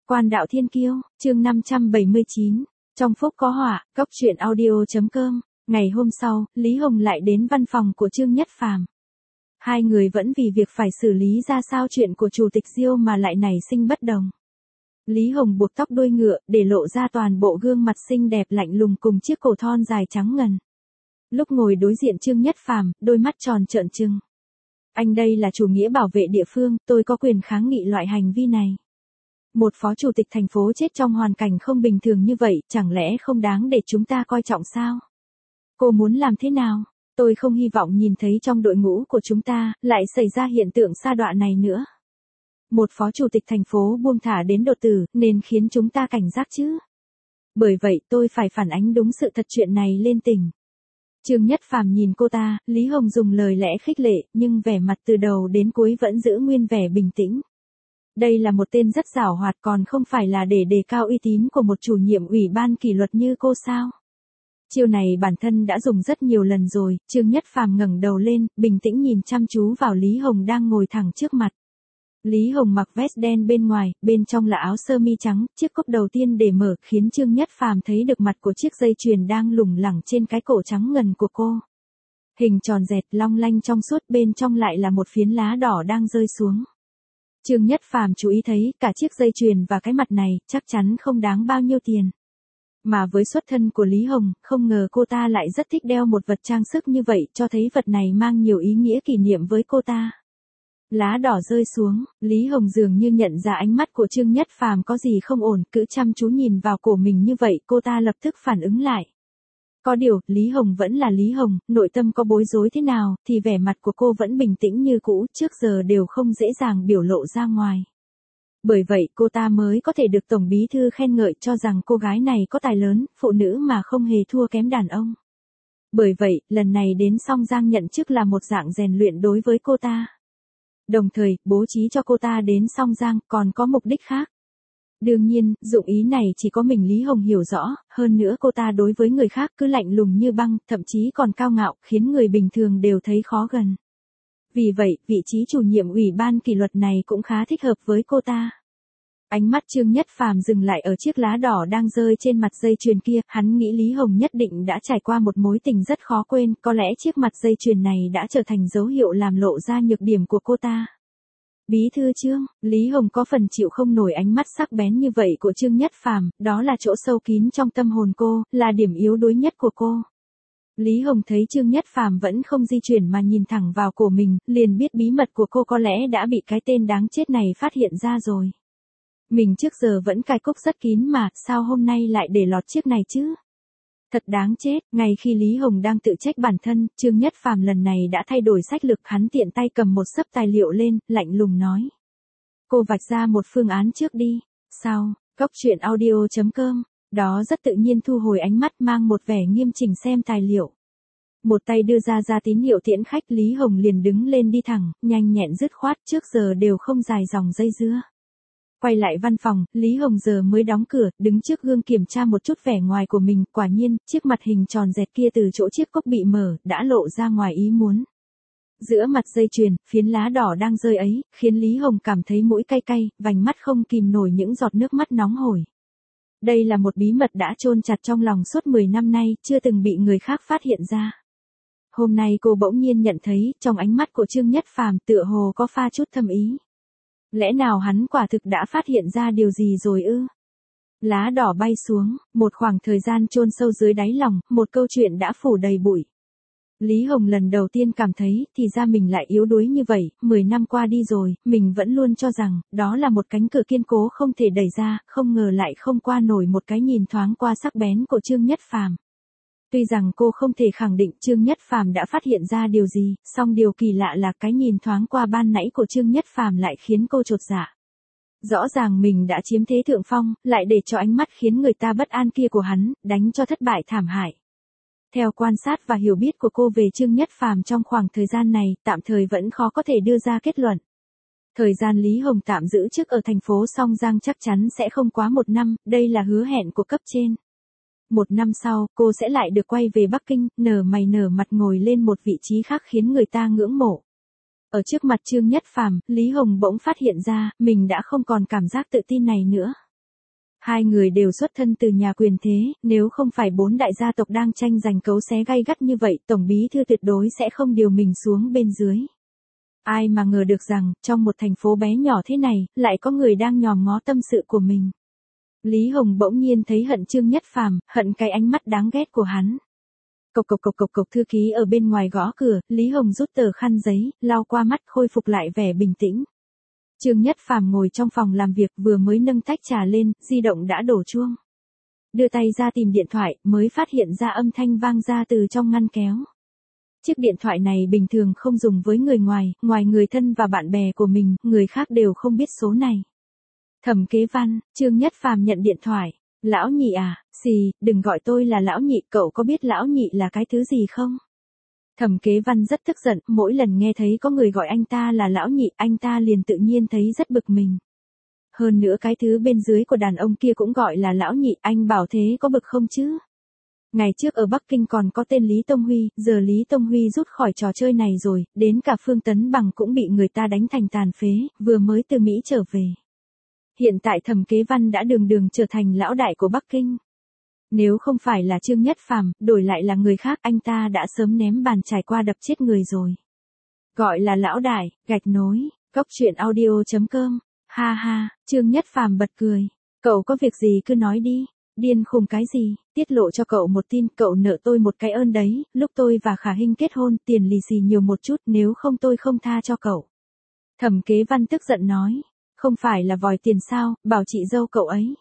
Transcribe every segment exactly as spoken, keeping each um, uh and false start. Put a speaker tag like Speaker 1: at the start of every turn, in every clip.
Speaker 1: Quan đạo thiên kiêu, chương năm trăm bảy mươi chín, trong phúc có họa, cóc truyện audio chấm com. Ngày hôm sau, Lý Hồng lại đến văn phòng của Trương Nhất Phàm. Hai người vẫn vì việc phải xử lý ra sao chuyện của Chủ tịch Diêu mà lại nảy sinh bất đồng. Lý Hồng buộc tóc đuôi ngựa, để lộ ra toàn bộ gương mặt xinh đẹp lạnh lùng cùng chiếc cổ thon dài trắng ngần. Lúc ngồi đối diện Trương Nhất Phàm, đôi mắt tròn trợn trừng. Anh đây là chủ nghĩa bảo vệ địa phương, tôi có quyền kháng nghị loại hành vi này. Một phó chủ tịch thành phố chết trong hoàn cảnh không bình thường như vậy, chẳng lẽ không đáng để chúng ta coi trọng sao? Cô muốn làm thế nào? Tôi không hy vọng nhìn thấy trong đội ngũ của chúng ta, lại xảy ra hiện tượng sa đọa này nữa. Một phó chủ tịch thành phố buông thả đến đột tử, nên khiến chúng ta cảnh giác chứ. Bởi vậy tôi phải phản ánh đúng sự thật chuyện này lên tỉnh. Trương Nhất Phàm nhìn cô ta, Lý Hồng dùng lời lẽ khích lệ, nhưng vẻ mặt từ đầu đến cuối vẫn giữ nguyên vẻ bình tĩnh. Đây là một tên rất giảo hoạt, còn không phải là để đề cao uy tín của một chủ nhiệm ủy ban kỷ luật như cô sao? Chiêu này bản thân đã dùng rất nhiều lần rồi. Trương Nhất Phàm ngẩng đầu lên, bình tĩnh nhìn chăm chú vào Lý Hồng đang ngồi thẳng trước mặt. Lý Hồng mặc vest đen bên ngoài, bên trong là áo sơ mi trắng, chiếc cúc đầu tiên để mở khiến Trương Nhất Phàm thấy được mặt của chiếc dây chuyền đang lủng lẳng trên cái cổ trắng ngần của cô. Hình tròn dẹt long lanh trong suốt, bên trong lại là một phiến lá đỏ đang rơi xuống. Trương Nhất Phàm chú ý thấy cả chiếc dây chuyền và cái mặt này chắc chắn không đáng bao nhiêu tiền. Mà với xuất thân của Lý Hồng, không ngờ cô ta lại rất thích đeo một vật trang sức như vậy, cho thấy vật này mang nhiều ý nghĩa kỷ niệm với cô ta. Lá đỏ rơi xuống, Lý Hồng dường như nhận ra ánh mắt của Trương Nhất Phàm có gì không ổn, cứ chăm chú nhìn vào cổ mình như vậy, cô ta lập tức phản ứng lại. Có điều, Lý Hồng vẫn là Lý Hồng, nội tâm có bối rối thế nào, thì vẻ mặt của cô vẫn bình tĩnh như cũ, trước giờ đều không dễ dàng biểu lộ ra ngoài. Bởi vậy cô ta mới có thể được Tổng Bí Thư khen ngợi, cho rằng cô gái này có tài lớn, phụ nữ mà không hề thua kém đàn ông. Bởi vậy, lần này đến Song Giang nhận chức là một dạng rèn luyện đối với cô ta. Đồng thời, bố trí cho cô ta đến Song Giang còn có mục đích khác. Đương nhiên, dụng ý này chỉ có mình Lý Hồng hiểu rõ, hơn nữa cô ta đối với người khác cứ lạnh lùng như băng, thậm chí còn cao ngạo, khiến người bình thường đều thấy khó gần. Vì vậy, vị trí chủ nhiệm ủy ban kỷ luật này cũng khá thích hợp với cô ta. Ánh mắt Trương Nhất Phàm dừng lại ở chiếc lá đỏ đang rơi trên mặt dây chuyền kia, hắn nghĩ Lý Hồng nhất định đã trải qua một mối tình rất khó quên, có lẽ chiếc mặt dây chuyền này đã trở thành dấu hiệu làm lộ ra nhược điểm của cô ta. Bí thư Trương, Lý Hồng có phần chịu không nổi ánh mắt sắc bén như vậy của Trương Nhất Phàm, đó là chỗ sâu kín trong tâm hồn cô, là điểm yếu đuối nhất của cô. Lý Hồng thấy Trương Nhất Phàm vẫn không di chuyển mà nhìn thẳng vào cổ mình, liền biết bí mật của cô có lẽ đã bị cái tên đáng chết này phát hiện ra rồi. Mình trước giờ vẫn cài cúc rất kín mà, sao hôm nay lại để lọt chiếc này chứ? Thật đáng chết. Ngay khi Lý Hồng đang tự trách bản thân, Trương Nhất Phàm lần này đã thay đổi sách lược, hắn tiện tay cầm một xấp tài liệu lên, lạnh lùng nói. Cô vạch ra một phương án trước đi. Sao? Cóc truyện audio chấm com. Đó rất tự nhiên thu hồi ánh mắt, mang một vẻ nghiêm chỉnh xem tài liệu. Một tay đưa ra ra tín hiệu tiễn khách, Lý Hồng liền đứng lên đi thẳng, nhanh nhẹn dứt khoát, trước giờ đều không dài dòng dây dưa. Quay lại văn phòng, Lý Hồng giờ mới đóng cửa, đứng trước gương kiểm tra một chút vẻ ngoài của mình, quả nhiên, chiếc mặt hình tròn dẹt kia từ chỗ chiếc cốc bị mở, đã lộ ra ngoài ý muốn. Giữa mặt dây chuyền, phiến lá đỏ đang rơi ấy, khiến Lý Hồng cảm thấy mũi cay cay, vành mắt không kìm nổi những giọt nước mắt nóng hổi. Đây là một bí mật đã chôn chặt trong lòng suốt mười năm nay, chưa từng bị người khác phát hiện ra. Hôm nay cô bỗng nhiên nhận thấy, trong ánh mắt của Trương Nhất Phàm tựa hồ có pha chút thâm ý. Lẽ nào hắn quả thực đã phát hiện ra điều gì rồi ư? Lá đỏ bay xuống, một khoảng thời gian chôn sâu dưới đáy lòng, một câu chuyện đã phủ đầy bụi. Lý Hồng lần đầu tiên cảm thấy, thì ra mình lại yếu đuối như vậy, mười năm qua đi rồi, mình vẫn luôn cho rằng, đó là một cánh cửa kiên cố không thể đẩy ra, không ngờ lại không qua nổi một cái nhìn thoáng qua sắc bén của Trương Nhất Phàm. Tuy rằng cô không thể khẳng định Trương Nhất Phàm đã phát hiện ra điều gì, song điều kỳ lạ là cái nhìn thoáng qua ban nãy của Trương Nhất Phàm lại khiến cô chột dạ. Rõ ràng mình đã chiếm thế thượng phong, lại để cho ánh mắt khiến người ta bất an kia của hắn, đánh cho thất bại thảm hại. Theo quan sát và hiểu biết của cô về Trương Nhất Phàm trong khoảng thời gian này, tạm thời vẫn khó có thể đưa ra kết luận. Thời gian Lý Hồng tạm giữ chức ở thành phố Song Giang chắc chắn sẽ không quá một năm, đây là hứa hẹn của cấp trên. Một năm sau, cô sẽ lại được quay về Bắc Kinh, nở mày nở mặt ngồi lên một vị trí khác khiến người ta ngưỡng mộ. Ở trước mặt Trương Nhất Phàm, Lý Hồng bỗng phát hiện ra, mình đã không còn cảm giác tự tin này nữa. Hai người đều xuất thân từ nhà quyền thế, nếu không phải bốn đại gia tộc đang tranh giành cấu xé gay gắt như vậy, tổng bí thư tuyệt đối sẽ không điều mình xuống bên dưới. Ai mà ngờ được rằng, trong một thành phố bé nhỏ thế này, lại có người đang nhòm ngó tâm sự của mình. Lý Hồng bỗng nhiên thấy hận Trương Nhất Phàm, hận cái ánh mắt đáng ghét của hắn. Cộc cộc cộc cộc cộc, thư ký ở bên ngoài gõ cửa, Lý Hồng rút tờ khăn giấy, lau qua mắt khôi phục lại vẻ bình tĩnh. Trương Nhất Phàm ngồi trong phòng làm việc vừa mới nâng tách trà lên, di động đã đổ chuông. Đưa tay ra tìm điện thoại, mới phát hiện ra âm thanh vang ra từ trong ngăn kéo. Chiếc điện thoại này bình thường không dùng với người ngoài, ngoài người thân và bạn bè của mình, người khác đều không biết số này. Thẩm Kế Văn, Trương Nhất Phàm nhận điện thoại. Lão Nhị à, xì, đừng gọi tôi là Lão Nhị, cậu có biết Lão Nhị là cái thứ gì không? Thẩm Kế Văn rất tức giận, mỗi lần nghe thấy có người gọi anh ta là Lão Nhị, anh ta liền tự nhiên thấy rất bực mình. Hơn nữa cái thứ bên dưới của đàn ông kia cũng gọi là Lão Nhị, anh bảo thế có bực không chứ? Ngày trước ở Bắc Kinh còn có tên Lý Tông Huy, giờ Lý Tông Huy rút khỏi trò chơi này rồi, đến cả Phương Tấn Bằng cũng bị người ta đánh thành tàn phế, vừa mới từ Mỹ trở về. Hiện tại Thẩm Kế Văn đã đường đường trở thành lão đại của Bắc Kinh. Nếu không phải là Trương Nhất Phàm, đổi lại là người khác, anh ta đã sớm ném bàn trải qua đập chết người rồi. Gọi là lão đại, gạch nối, cóc truyện audio chấm com, ha ha, Trương Nhất Phàm bật cười. Cậu có việc gì cứ nói đi, điên khùng cái gì, tiết lộ cho cậu một tin, cậu nợ tôi một cái ơn đấy, lúc tôi và Khả Hinh kết hôn, tiền lì xì nhiều một chút, nếu không tôi không tha cho cậu. Thẩm Kế Văn tức giận nói. Không phải là vòi tiền sao, bảo chị dâu cậu ấy.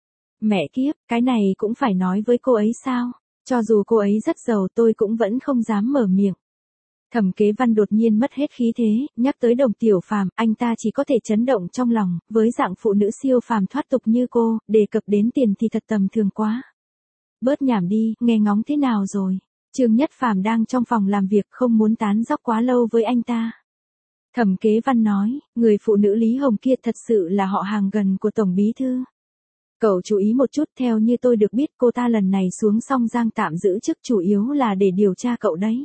Speaker 1: Mẹ kiếp, cái này cũng phải nói với cô ấy sao? Cho dù cô ấy rất giàu tôi cũng vẫn không dám mở miệng. Thẩm Kế Văn đột nhiên mất hết khí thế, nhắc tới Đồng Tiểu Phàm, anh ta chỉ có thể chấn động trong lòng, với dạng phụ nữ siêu phàm thoát tục như cô, đề cập đến tiền thì thật tầm thường quá. Bớt nhảm đi, nghe ngóng thế nào rồi? Trương Nhất Phàm đang trong phòng làm việc, không muốn tán dóc quá lâu với anh ta. Thẩm Kế Văn nói, người phụ nữ Lý Hồng kia thật sự là họ hàng gần của Tổng Bí Thư. Cậu chú ý một chút, theo như tôi được biết cô ta lần này xuống Song Giang tạm giữ chức chủ yếu là để điều tra cậu đấy.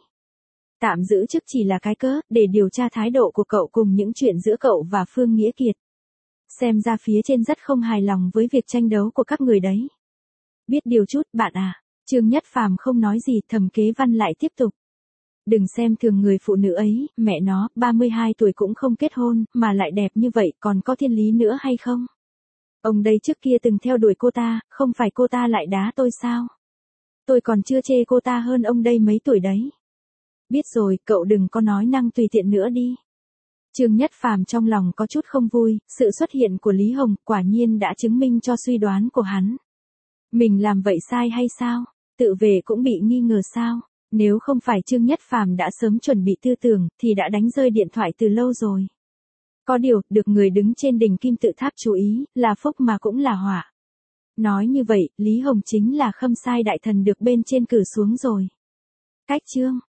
Speaker 1: Tạm giữ chức chỉ là cái cớ, để điều tra thái độ của cậu cùng những chuyện giữa cậu và Phương Nghĩa Kiệt. Xem ra phía trên rất không hài lòng với việc tranh đấu của các người đấy. Biết điều chút, bạn à. Trương Nhất Phàm không nói gì, Thẩm Kế Văn lại tiếp tục. Đừng xem thường người phụ nữ ấy, mẹ nó, ba mươi hai tuổi cũng không kết hôn, mà lại đẹp như vậy, còn có thiên lý nữa hay không? Ông đây trước kia từng theo đuổi cô ta, không phải cô ta lại đá tôi sao? Tôi còn chưa chê cô ta hơn ông đây mấy tuổi đấy. Biết rồi, cậu đừng có nói năng tùy tiện nữa đi. Trương Nhất Phàm trong lòng có chút không vui, sự xuất hiện của Lý Hồng quả nhiên đã chứng minh cho suy đoán của hắn. Mình làm vậy sai hay sao? Tự về cũng bị nghi ngờ sao? Nếu không phải Trương Nhất Phàm đã sớm chuẩn bị tư tưởng, thì đã đánh rơi điện thoại từ lâu rồi. Có điều, được người đứng trên đỉnh kim tự tháp chú ý, là phúc mà cũng là họa. Nói như vậy, Lý Hồng chính là khâm sai đại thần được bên trên cử xuống rồi. Cách chương